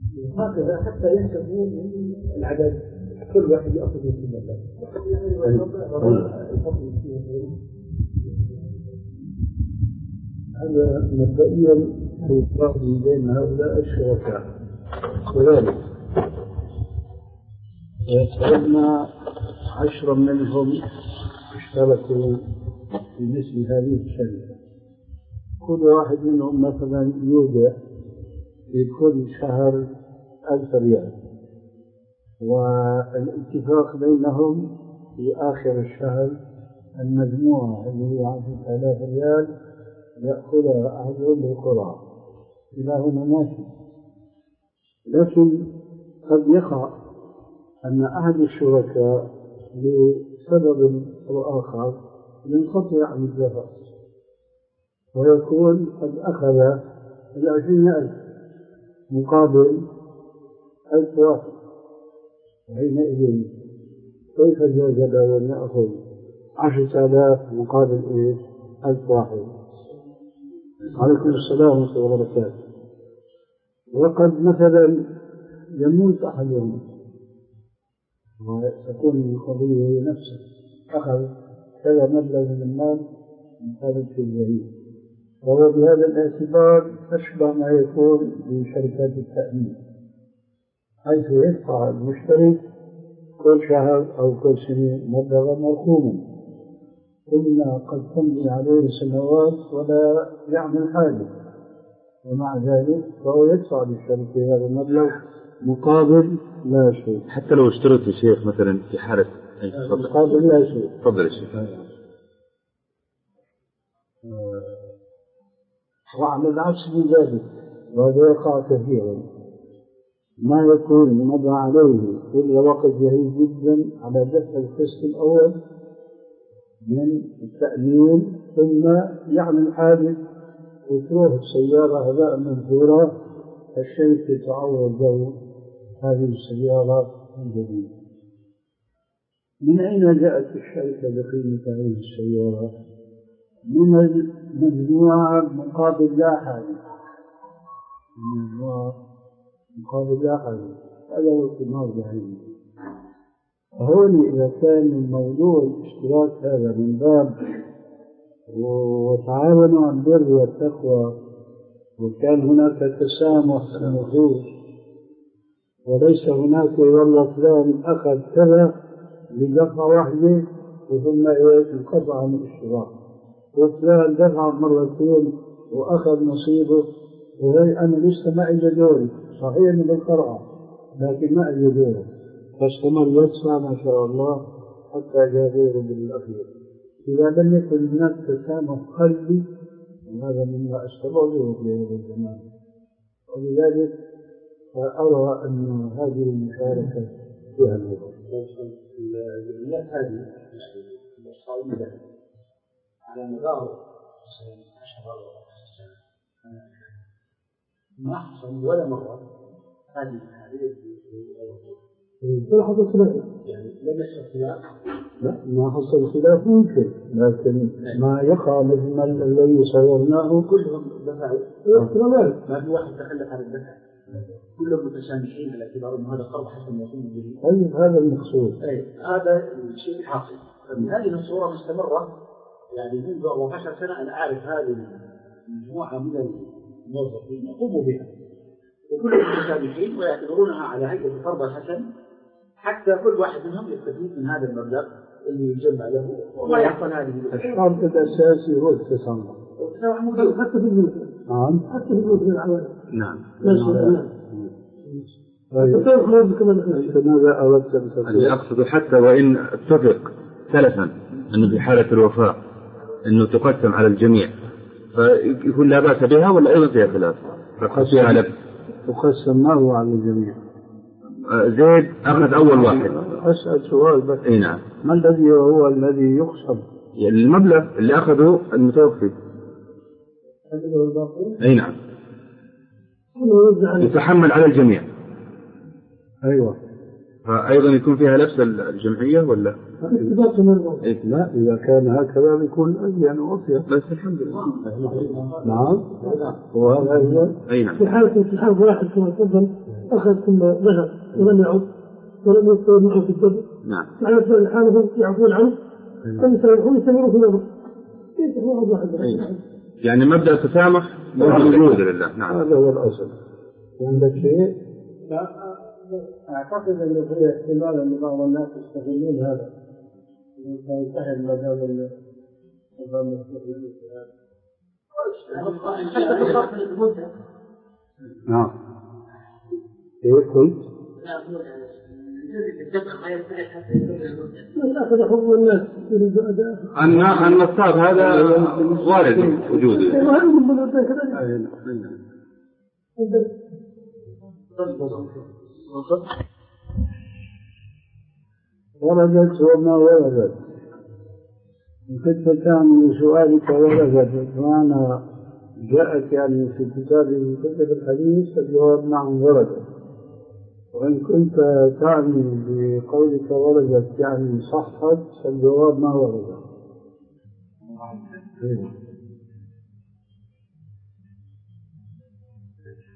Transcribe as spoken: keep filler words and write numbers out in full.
هكذا حتى يحسبوا من العدد كل واحد يأخذ من المبلغ. هذا مبدئيا في الفرق بين هؤلاء الشركاء، وذلك يتعلم عشرة منهم اشتركوا في مثل هذه الشركة، كل واحد منهم مثلا يودع في كل شهر ألف ريال، والاتفاق بينهم في آخر الشهر المجموعة اللي هي عشرة آلاف ريال يأخذها أحدهم بالقرعة. إلى هنا ماشي، لكن قد يقع أن أحد الشركاء لسبب أو آخر ينقطع عن الدفع ويكون قد أخذ العشرين ألف مقابل ألف واحد، وحينئذ كيف جاز له أن يأخذ عشرة آلاف مقابل إيش؟ ألف واحد؟ عليكم السلام ورحمة الله وبركاته. وقد مثلا يموت أحدهم وتكون القضية هي نفسها، أخذ كذا مبلغ من المال من هذا الجهيز، وهو بهذا الاعتبار أشبه ما يكون بشركات التأمين، حيث يدفع المشترك كل شهر أو كل سنة مبلغا مرقوما، ثم قد تمضي عليه سنوات ولا يعمل حاجة، ومع ذلك فهو يدفع للشركة هذا المبلغ مقابل لا شيء. حتى لو اشترط الشيخ مثلا في حالة مقابل لا شيء. تفضل الشيخ. وعلى العكس من ذلك، وهذا يقع كثيرا، ما يكون مضى عليه كل وقت جهيز جدا على دفع القسط الأول من التأمين، ثم يعمل حادث وتروح السيارة هباء منثورا، الشركة تعوض له هذه السيارة من جديد. من أين جاءت الشركة بقيمة هذه السيارة؟ من المجموعة مقابل لا حاجة، المجموعة مقابل لا حاجة، هذا هو الثمار بعينه. هون إذا كان الموضوع الاشتراك هذا من باب وتعاونوا عن البر والتقوى، وكان هناك تسامح في النفوس، وليس هناك والله فلان أخذ كذا بدفعة واحدة وثم انقطع عن الاشتراك، وفلان دفع مرتين وأخذ نصيبه، وهي أنا لسه ما إلي دوري، صحيح من القرعة لكن ما إلي دوري، فاستمر يدفع ما شاء الله حتى جاء دوره بالأخير. إذا لم يكن هناك تسامح قلبي، وهذا مما أستبعده في هذا الزمان، ولذلك أرى أن هذه المشاركة فيها الوضع. الجمعيات هذه الصعيدة على مدار عشر سنوات ما حصل ولا مرة هذه هذه ولا حصل خلاف، يعني لم يحصل خلاف. لا، ما حصل خلاف ممكن، لكن ما يقع مثل ما الذي صورناه كلهم دفعوا، ما في واحد تخلف عن الدفع، كلهم متسامحين على اعتبار أن هذا قرض حسن يقوم به. طيب هذا المقصود. أي هذا الشيء الحاصل. هذه الصورة مستمرة، يعني منذ أربعة عشر سنة أنا أعرف هذه المجموعة من الموظفين يقوموا بها، وكلهم متسامحين ويعتبرونها على هيئة قرض حسن، حتى كل واحد منهم يستفيد من هذا المبلغ اللي يجمع له وما يحصل هذه الشرط الأساسي هو التسامح. حتى في البيوت. نعم. حتى في البيوت من العوائل. نعم. ماذا أردت أن تقول؟ أنا أقصد حتى وإن اتفق سلفا أنه في حالة الوفاة أنه تقسم على الجميع، فيكون لا بأس بها ولا أيضا فيها خلاف؟ تقسم ما هو على الجميع؟ زيد أخذ أول واحد. أسأل سؤال بس. أي نعم. ما الذي هو الذي يقسم؟ يعني المبلغ اللي أخذه المتوفي. أي نعم. يتحمل على الجميع. أيوة. فأيضا يكون فيها نفس الجمعية ولا؟ اتفاق من الأمر. لا إذا كان هكذا بيكون ألين وأطيب. بس الحمد لله. نعم. وهذا هي. أي نعم. في حالة في حال واحد كما تفضل أخذ ثم ذهب ولم يعد ولم يستوي معه في الدم. نعم. معنى في حاله يعفون عنه. فيستمروا يستمروا في الأمر. يستمروا واحد. يعني مبدأ التسامح موجود الحمد لله. نعم. هذا هو الأصل. عندك شيء؟ أعتقد أن في احتمال أن بعض الناس يستغلون هذا فينتهي المجال النظام المسؤولين في هذا. نعم. إيه قلت؟ أن أن الصاد هذا وارد وجوده. وردت وما وردت. كنت تعمل سؤالك وردت معنى جاءت يعني في كتاب كتب الحديث فالجواب نعم وردت. وإن كنت تعني بقولك وردت يعني صحت فالجواب ما وردت.